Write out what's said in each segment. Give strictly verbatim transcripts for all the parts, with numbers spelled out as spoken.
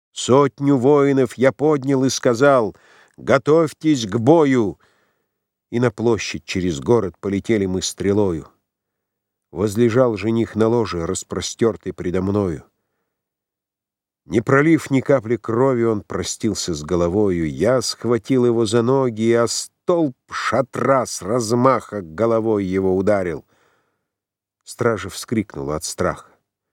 Сотню воинов я поднял и сказал: «Готовьтесь к бою!» И на площадь через город полетели мы стрелою. Возлежал жених на ложе, распростертый предо мною. Не пролив ни капли крови, он простился с головою. Я схватил его за ноги, и о столб шатра с размаха головой его ударил. Стража вскрикнула от страха.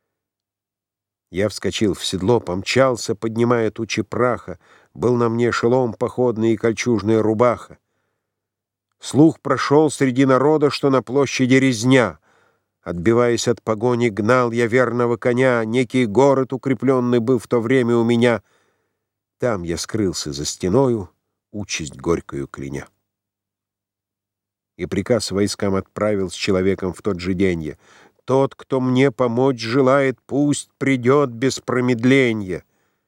Я вскочил в седло, помчался, поднимая тучи праха. Был на мне шелом походный и кольчужная рубаха. Слух прошел среди народа, что на площади резня. Отбиваясь от погони, гнал я верного коня. Некий город укрепленный был в то время у меня. Там я скрылся за стеною, участь горькую кляня. И приказ войскам отправил с человеком в тот же день: «Тот, кто мне помочь желает, пусть придет без промедления».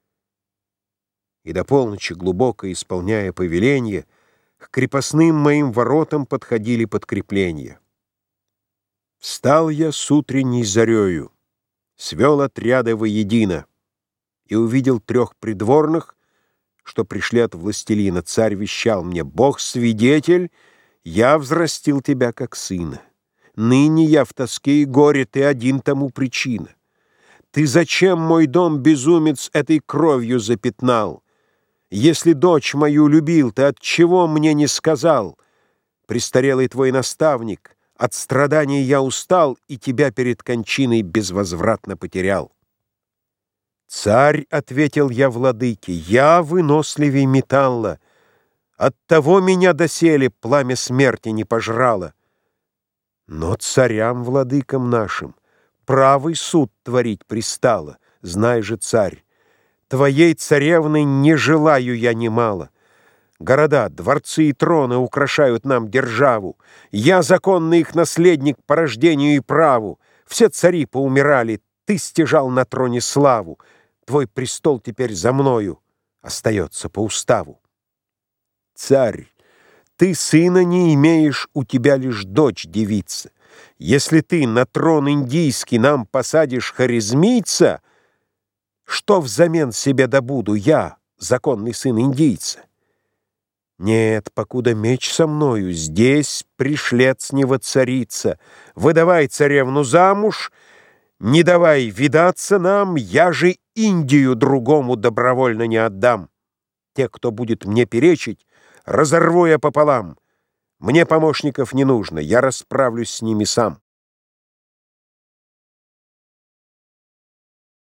И до полночи, глубоко исполняя повеление, к крепостным моим воротам подходили подкрепления. Встал я с утренней зарею, свел отряды воедино и увидел трех придворных, что пришли от властелина. Царь вещал мне: «Бог свидетель, я взрастил тебя как сына. Ныне я в тоске и горе, ты один тому причина. Ты зачем мой дом, безумец, этой кровью запятнал? Если дочь мою любил, ты отчего мне не сказал? Престарелый твой наставник, от страданий я устал и тебя перед кончиной безвозвратно потерял». «Царь, — ответил я владыке, — я выносливей металла, оттого меня доселе пламя смерти не пожрало. Но царям, владыкам нашим, правый суд творить пристало. Знай же, царь, твоей царевны не желаю я немало. Города, дворцы и троны украшают нам державу. Я законный их наследник по рождению и праву. Все цари поумирали, ты стяжал на троне славу. Твой престол теперь за мною остается по уставу. Царь, ты сына не имеешь, у тебя лишь дочь девица. Если ты на трон индийский нам посадишь харизмийца, что взамен себе добуду я, законный сын индийца? Нет, покуда меч со мною, здесь пришлец не воцарится. Выдавай царевну замуж, не давай видаться нам, я же Индию другому добровольно не отдам. Те, кто будет мне перечить, разорву я пополам. Мне помощников не нужно, я расправлюсь с ними сам».